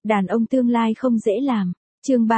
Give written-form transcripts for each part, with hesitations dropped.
Đàn ông tương lai không dễ làm. Chương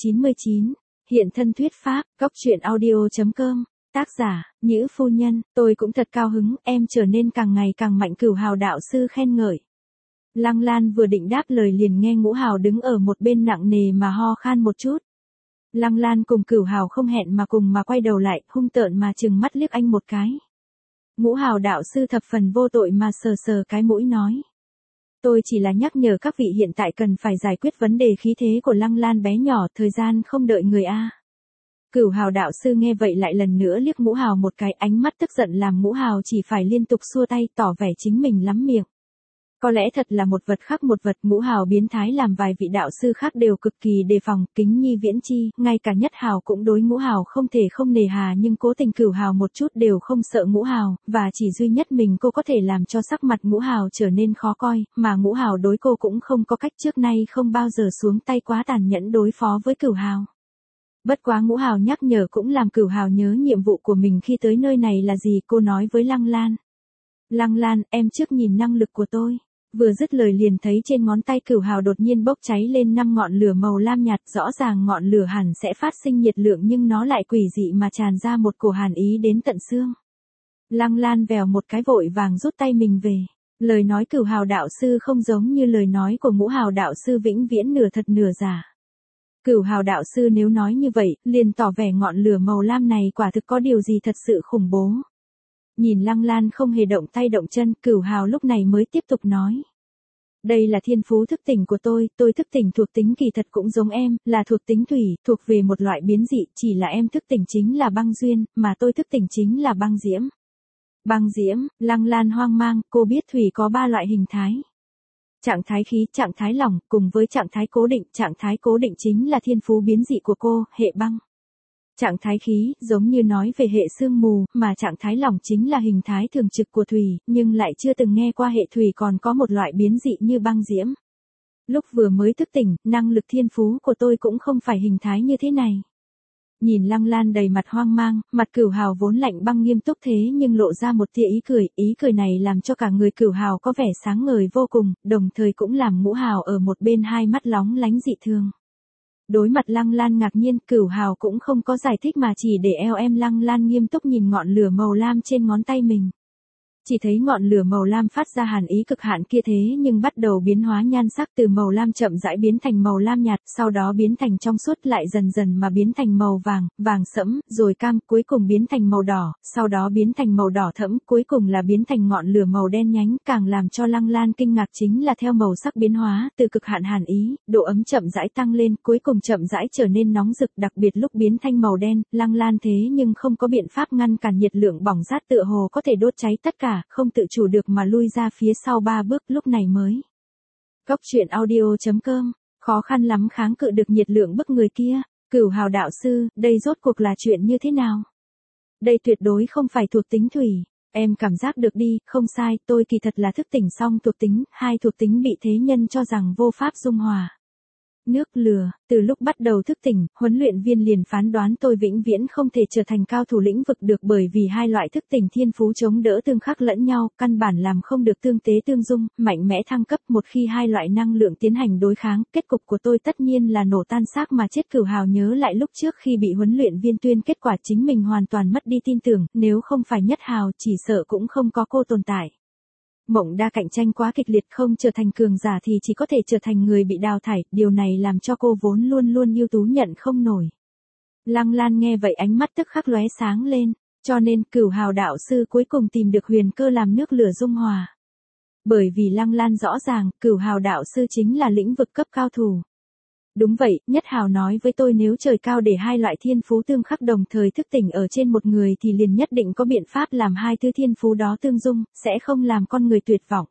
399. Hiện thân thuyết pháp, góc truyện audio.com. Tác giả, Nhữ Phu Nhân. Tôi cũng thật cao hứng, em trở nên càng ngày càng mạnh. Cửu Hào đạo sư khen ngợi. Lăng Lan vừa định đáp lời liền nghe Ngũ Hào đứng ở một bên nặng nề mà ho khan một chút. Lăng Lan cùng Cửu Hào không hẹn mà cùng mà quay đầu lại, hung tợn mà trừng mắt liếc anh một cái. Ngũ Hào đạo sư thập phần vô tội mà sờ sờ cái mũi nói. Tôi chỉ là nhắc nhở các vị hiện tại cần phải giải quyết vấn đề khí thế của Lăng Lan bé nhỏ, thời gian không đợi người a. Cửu Hào đạo sư nghe vậy lại lần nữa liếc Ngũ Hào một cái, ánh mắt tức giận làm Ngũ Hào chỉ phải liên tục xua tay tỏ vẻ chính mình lắm miệng. Có lẽ thật là một vật khác một vật. Ngũ Hào biến thái làm vài vị đạo sư khác đều cực kỳ đề phòng. Kính nhi viễn chi, ngay cả Nhất Hào cũng đối Ngũ Hào không thể không nề hà, nhưng cố tình Cửu Hào một chút đều không sợ Ngũ Hào, và chỉ duy nhất mình cô có thể làm cho sắc mặt Ngũ Hào trở nên khó coi, mà Ngũ Hào đối cô cũng không có cách, trước nay không bao giờ xuống tay quá tàn nhẫn đối phó với Cửu Hào. Bất quá Ngũ Hào nhắc nhở cũng làm Cửu Hào nhớ nhiệm vụ của mình khi tới nơi này là gì. Cô nói với Lăng Lan. Lăng Lan, em trước nhìn năng lực của tôi. Vừa dứt lời liền thấy trên ngón tay Cửu Hào đột nhiên bốc cháy lên 5 ngọn lửa màu lam nhạt, rõ ràng ngọn lửa hẳn sẽ phát sinh nhiệt lượng nhưng nó lại quỷ dị mà tràn ra một cổ hàn ý đến tận xương. Lăng Lan vèo một cái vội vàng rút tay mình về. Lời nói Cửu Hào đạo sư không giống như lời nói của Ngũ Hào đạo sư, vĩnh viễn nửa thật nửa giả. Cửu Hào đạo sư nếu nói như vậy, liền tỏ vẻ ngọn lửa màu lam này quả thực có điều gì thật sự khủng bố. Nhìn Lăng Lan không hề động tay động chân, Cửu Hào lúc này mới tiếp tục nói. Đây là thiên phú thức tỉnh của tôi thức tỉnh thuộc tính kỳ thật cũng giống em, là thuộc tính thủy, thuộc về một loại biến dị, chỉ là em thức tỉnh chính là băng duyên, mà tôi thức tỉnh chính là băng diễm. Băng diễm, Lăng Lan hoang mang, cô biết thủy có 3 loại hình thái. Trạng thái khí, trạng thái lỏng, cùng với trạng thái cố định. Trạng thái cố định chính là thiên phú biến dị của cô, hệ băng. Trạng thái khí, giống như nói về hệ sương mù, mà trạng thái lỏng chính là hình thái thường trực của thủy, nhưng lại chưa từng nghe qua hệ thủy còn có một loại biến dị như băng diễm. Lúc vừa mới thức tỉnh, năng lực thiên phú của tôi cũng không phải hình thái như thế này. Nhìn Lăng Lan đầy mặt hoang mang, mặt Cửu Hào vốn lạnh băng nghiêm túc thế nhưng lộ ra một tia ý cười này làm cho cả người Cửu Hào có vẻ sáng ngời vô cùng, đồng thời cũng làm Ngũ Hào ở một bên hai mắt lóng lánh dị thường. Đối mặt Lăng Lan ngạc nhiên, Cửu Hào cũng không có giải thích mà chỉ để eo em. Lăng Lan nghiêm túc nhìn ngọn lửa màu lam trên ngón tay mình. Chỉ thấy ngọn lửa màu lam phát ra hàn ý cực hạn kia thế nhưng bắt đầu biến hóa nhan sắc, từ màu lam chậm rãi biến thành màu lam nhạt, sau đó biến thành trong suốt, lại dần dần mà biến thành màu vàng, vàng sẫm, rồi cam, cuối cùng biến thành màu đỏ, sau đó biến thành màu đỏ thẫm, cuối cùng là biến thành ngọn lửa màu đen nhánh. Càng làm cho Lăng Lan kinh ngạc chính là theo màu sắc biến hóa, từ cực hạn hàn ý, độ ấm chậm rãi tăng lên, cuối cùng chậm rãi trở nên nóng rực, đặc biệt lúc biến thành màu đen, Lăng Lan thế nhưng không có biện pháp ngăn cản nhiệt lượng bỏng rát, tựa hồ có thể đốt cháy tất cả, không tự chủ được mà lui ra phía sau 3 bước, lúc này mới. Góc truyện audio.com, khó khăn lắm kháng cự được nhiệt lượng bức người kia. Cửu Hào đạo sư, đây rốt cuộc là chuyện như thế nào? Đây tuyệt đối không phải thuộc tính thủy. Em cảm giác được đi, không sai, tôi kỳ thật là thức tỉnh xong thuộc tính, 2 thuộc tính bị thế nhân cho rằng vô pháp dung hòa. Nước lửa, từ lúc bắt đầu thức tỉnh, huấn luyện viên liền phán đoán tôi vĩnh viễn không thể trở thành cao thủ lĩnh vực được, bởi vì 2 loại thức tỉnh thiên phú chống đỡ tương khắc lẫn nhau, căn bản làm không được tương tế tương dung, mạnh mẽ thăng cấp. Một khi 2 loại năng lượng tiến hành đối kháng, kết cục của tôi tất nhiên là nổ tan xác mà chết. Cửu Hào nhớ lại lúc trước khi bị huấn luyện viên tuyên kết quả, chính mình hoàn toàn mất đi tin tưởng, nếu không phải Nhất Hào chỉ sợ cũng không có cô tồn tại. Mộng đa cạnh tranh quá kịch liệt, không trở thành cường giả thì chỉ có thể trở thành người bị đào thải, điều này làm cho cô vốn luôn luôn ưu tú nhận không nổi. Lăng Lan nghe vậy ánh mắt tức khắc lóe sáng lên, cho nên Cửu Hào đạo sư cuối cùng tìm được huyền cơ làm nước lửa dung hòa. Bởi vì Lăng Lan rõ ràng, Cửu Hào đạo sư chính là lĩnh vực cấp cao thủ. Đúng vậy, Nhất Hào nói với tôi nếu trời cao để 2 loại thiên phú tương khắc đồng thời thức tỉnh ở trên một người thì liền nhất định có biện pháp làm 2 thứ thiên phú đó tương dung, sẽ không làm con người tuyệt vọng.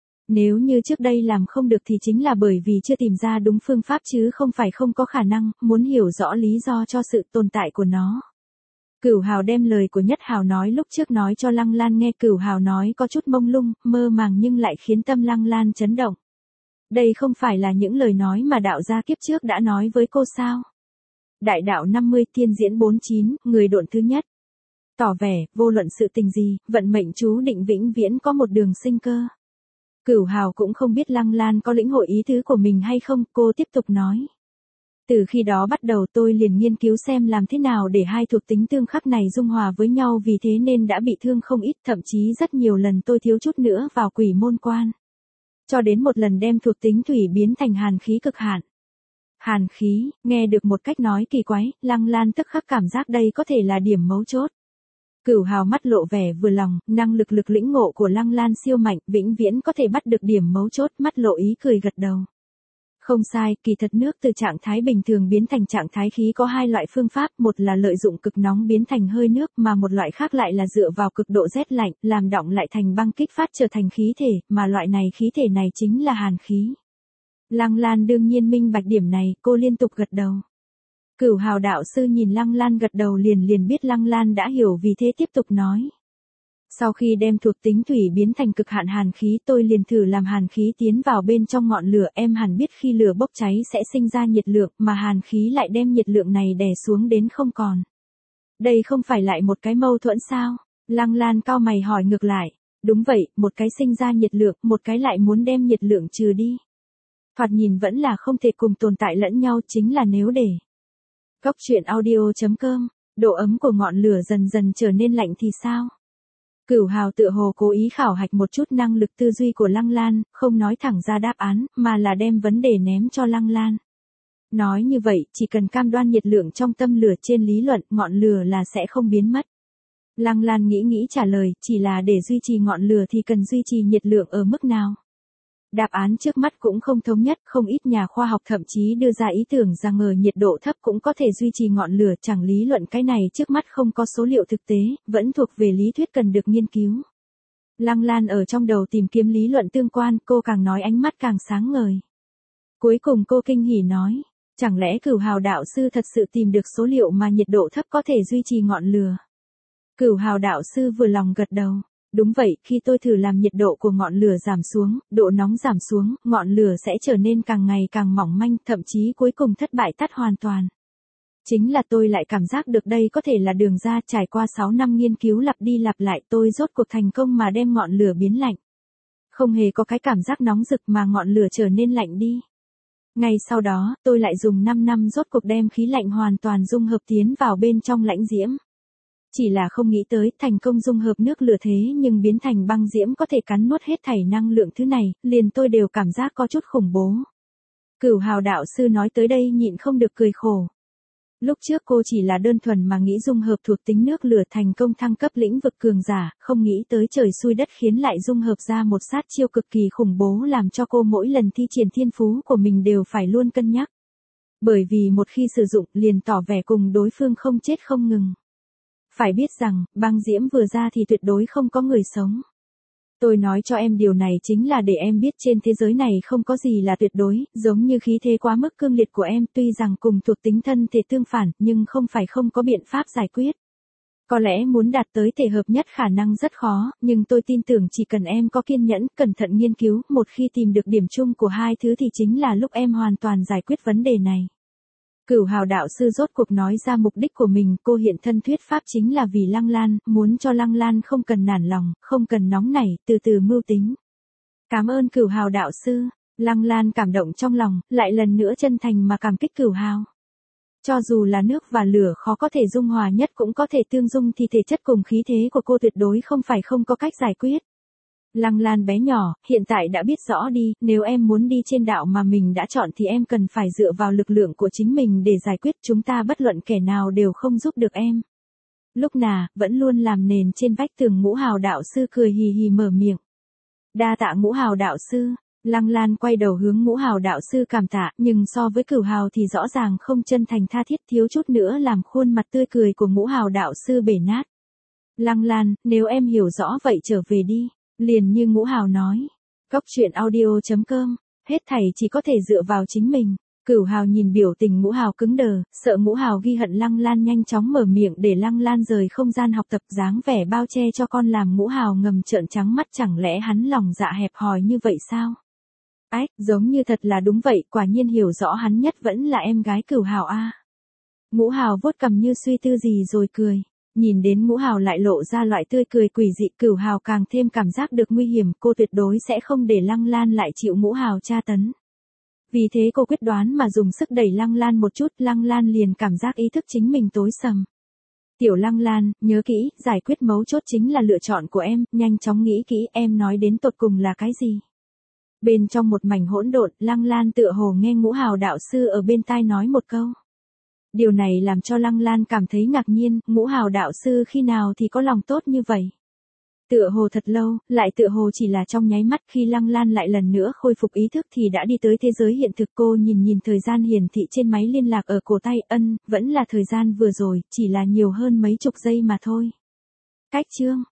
Nếu như trước đây làm không được thì chính là bởi vì chưa tìm ra đúng phương pháp chứ không phải không có khả năng, muốn hiểu rõ lý do cho sự tồn tại của nó. Cửu Hào đem lời của Nhất Hào nói lúc trước nói cho Lăng Lan nghe. Cửu Hào nói có chút mông lung, mơ màng nhưng lại khiến tâm Lăng Lan chấn động. Đây không phải là những lời nói mà đạo gia kiếp trước đã nói với cô sao? Đại đạo 50, thiên diễn 49, người độn thứ nhất. Tỏ vẻ, vô luận sự tình gì, vận mệnh chú định vĩnh viễn có một đường sinh cơ. Cửu Hào cũng không biết Lăng Lan có lĩnh hội ý tứ của mình hay không, cô tiếp tục nói. Từ khi đó bắt đầu tôi liền nghiên cứu xem làm thế nào để hai thuộc tính tương khắc này dung hòa với nhau, vì thế nên đã bị thương không ít, thậm chí rất nhiều lần tôi thiếu chút nữa vào quỷ môn quan. Cho đến một lần đem thuộc tính thủy biến thành hàn khí cực hạn. Hàn khí, nghe được một cách nói kỳ quái, Lăng Lan tức khắc cảm giác đây có thể là điểm mấu chốt. Cửu Hào mắt lộ vẻ vừa lòng, năng lực lĩnh ngộ của Lăng Lan siêu mạnh, vĩnh viễn có thể bắt được điểm mấu chốt, mắt lộ ý cười gật đầu. Không sai, kỳ thật nước từ trạng thái bình thường biến thành trạng thái khí có hai loại phương pháp, một là lợi dụng cực nóng biến thành hơi nước, mà một loại khác lại là dựa vào cực độ rét lạnh, làm đọng lại thành băng kích phát trở thành khí thể, mà loại này khí thể này chính là hàn khí. Lăng Lan đương nhiên minh bạch điểm này, cô liên tục gật đầu. Cửu Hào đạo sư nhìn Lăng Lan gật đầu liền biết Lăng Lan đã hiểu, vì thế tiếp tục nói. Sau khi đem thuộc tính thủy biến thành cực hạn hàn khí, tôi liền thử làm hàn khí tiến vào bên trong ngọn lửa, em hẳn biết khi lửa bốc cháy sẽ sinh ra nhiệt lượng, mà hàn khí lại đem nhiệt lượng này đè xuống đến không còn. Đây không phải lại một cái mâu thuẫn sao? Lăng Lan cau mày hỏi ngược lại. Đúng vậy, một cái sinh ra nhiệt lượng, một cái lại muốn đem nhiệt lượng trừ đi. Thoạt nhìn vẫn là không thể cùng tồn tại lẫn nhau, chính là nếu để Góc truyện audio.com, độ ấm của ngọn lửa dần dần trở nên lạnh thì sao? Cửu Hào tựa hồ cố ý khảo hạch một chút năng lực tư duy của Lăng Lan, không nói thẳng ra đáp án, mà là đem vấn đề ném cho Lăng Lan. Nói như vậy, chỉ cần cam đoan nhiệt lượng trong tâm lửa, trên lý luận, ngọn lửa là sẽ không biến mất. Lăng Lan nghĩ trả lời, chỉ là để duy trì ngọn lửa thì cần duy trì nhiệt lượng ở mức nào? Đáp án trước mắt cũng không thống nhất, không ít nhà khoa học thậm chí đưa ra ý tưởng rằng ở nhiệt độ thấp cũng có thể duy trì ngọn lửa, chẳng lý luận cái này trước mắt không có số liệu thực tế, vẫn thuộc về lý thuyết cần được nghiên cứu. Lăng Lan ở trong đầu tìm kiếm lý luận tương quan, cô càng nói ánh mắt càng sáng ngời. Cuối cùng cô kinh hỉ nói, chẳng lẽ Cửu Hào đạo sư thật sự tìm được số liệu mà nhiệt độ thấp có thể duy trì ngọn lửa? Cửu Hào đạo sư vừa lòng gật đầu. Đúng vậy, khi tôi thử làm nhiệt độ của ngọn lửa giảm xuống, độ nóng giảm xuống, ngọn lửa sẽ trở nên càng ngày càng mỏng manh, thậm chí cuối cùng thất bại tắt hoàn toàn. Chính là tôi lại cảm giác được đây có thể là đường ra, trải qua 6 năm nghiên cứu lặp đi lặp lại, tôi rốt cuộc thành công mà đem ngọn lửa biến lạnh. Không hề có cái cảm giác nóng rực mà ngọn lửa trở nên lạnh đi. Ngay sau đó, tôi lại dùng 5 năm rốt cuộc đem khí lạnh hoàn toàn dung hợp tiến vào bên trong lãnh diễm. Chỉ là không nghĩ tới, thành công dung hợp nước lửa thế nhưng biến thành băng diễm có thể cắn nuốt hết thảy năng lượng thứ này, liền tôi đều cảm giác có chút khủng bố. Cửu Hào đạo sư nói tới đây nhịn không được cười khổ. Lúc trước cô chỉ là đơn thuần mà nghĩ dung hợp thuộc tính nước lửa thành công thăng cấp lĩnh vực cường giả, không nghĩ tới trời xui đất khiến lại dung hợp ra một sát chiêu cực kỳ khủng bố, làm cho cô mỗi lần thi triển thiên phú của mình đều phải luôn cân nhắc. Bởi vì một khi sử dụng liền tỏ vẻ cùng đối phương không chết không ngừng. Phải biết rằng, băng diễm vừa ra thì tuyệt đối không có người sống. Tôi nói cho em điều này chính là để em biết trên thế giới này không có gì là tuyệt đối, giống như khí thế quá mức cương liệt của em, tuy rằng cùng thuộc tính thân thể tương phản, nhưng không phải không có biện pháp giải quyết. Có lẽ muốn đạt tới thể hợp nhất khả năng rất khó, nhưng tôi tin tưởng chỉ cần em có kiên nhẫn, cẩn thận nghiên cứu, một khi tìm được điểm chung của hai thứ thì chính là lúc em hoàn toàn giải quyết vấn đề này. Cửu Hào đạo sư rốt cuộc nói ra mục đích của mình, cô hiện thân thuyết pháp chính là vì Lăng Lan, muốn cho Lăng Lan không cần nản lòng, không cần nóng nảy, từ từ mưu tính. Cảm ơn Cửu Hào đạo sư. Lăng Lan cảm động trong lòng, lại lần nữa chân thành mà cảm kích Cửu Hào. Cho dù là nước và lửa khó có thể dung hòa nhất cũng có thể tương dung, thì thể chất cùng khí thế của cô tuyệt đối không phải không có cách giải quyết. Lăng Lan bé nhỏ, hiện tại đã biết rõ đi, nếu em muốn đi trên đạo mà mình đã chọn thì em cần phải dựa vào lực lượng của chính mình để giải quyết, chúng ta bất luận kẻ nào đều không giúp được em. Lúc nà, vẫn luôn làm nền trên vách tường. Ngũ Hào đạo sư cười hì hì mở miệng. Đa tạ Ngũ Hào đạo sư. Lăng Lan quay đầu hướng Ngũ Hào đạo sư cảm tạ, nhưng so với Cửu Hào thì rõ ràng không chân thành tha thiết, thiếu chút nữa làm khuôn mặt tươi cười của Ngũ Hào đạo sư bể nát. Lăng Lan, nếu em hiểu rõ vậy trở về đi. Liền như Ngũ Hào nói. Góc truyện audio.com, hết thảy chỉ có thể dựa vào chính mình. Cửu Hào nhìn biểu tình Ngũ Hào cứng đờ, sợ Ngũ Hào ghi hận, Lăng Lan nhanh chóng mở miệng để Lăng Lan rời không gian học tập, dáng vẻ bao che cho con làm Ngũ Hào ngầm trợn trắng mắt, chẳng lẽ hắn lòng dạ hẹp hòi như vậy sao? Ách, giống như thật là đúng vậy, quả nhiên hiểu rõ hắn nhất vẫn là em gái Cửu Hào a. Ngũ Hào vuốt cằm như suy tư gì rồi cười. Nhìn đến Ngũ Hào lại lộ ra loại tươi cười quỷ dị, Cửu Hào càng thêm cảm giác được nguy hiểm, cô tuyệt đối sẽ không để Lăng Lan lại chịu Ngũ Hào tra tấn. Vì thế cô quyết đoán mà dùng sức đẩy Lăng Lan một chút, Lăng Lan liền cảm giác ý thức chính mình tối sầm. Tiểu Lăng Lan, nhớ kỹ, giải quyết mấu chốt chính là lựa chọn của em, nhanh chóng nghĩ kỹ em nói đến tột cùng là cái gì. Bên trong một mảnh hỗn độn, Lăng Lan tựa hồ nghe Ngũ Hào đạo sư ở bên tai nói một câu. Điều này làm cho Lăng Lan cảm thấy ngạc nhiên, Ngũ Hào đạo sư khi nào thì có lòng tốt như vậy. Tựa hồ thật lâu, lại tựa hồ chỉ là trong nháy mắt, khi Lăng Lan lại lần nữa khôi phục ý thức thì đã đi tới thế giới hiện thực. Cô nhìn thời gian hiển thị trên máy liên lạc ở cổ tay, vẫn là thời gian vừa rồi, chỉ là nhiều hơn mấy chục giây mà thôi. Cách chương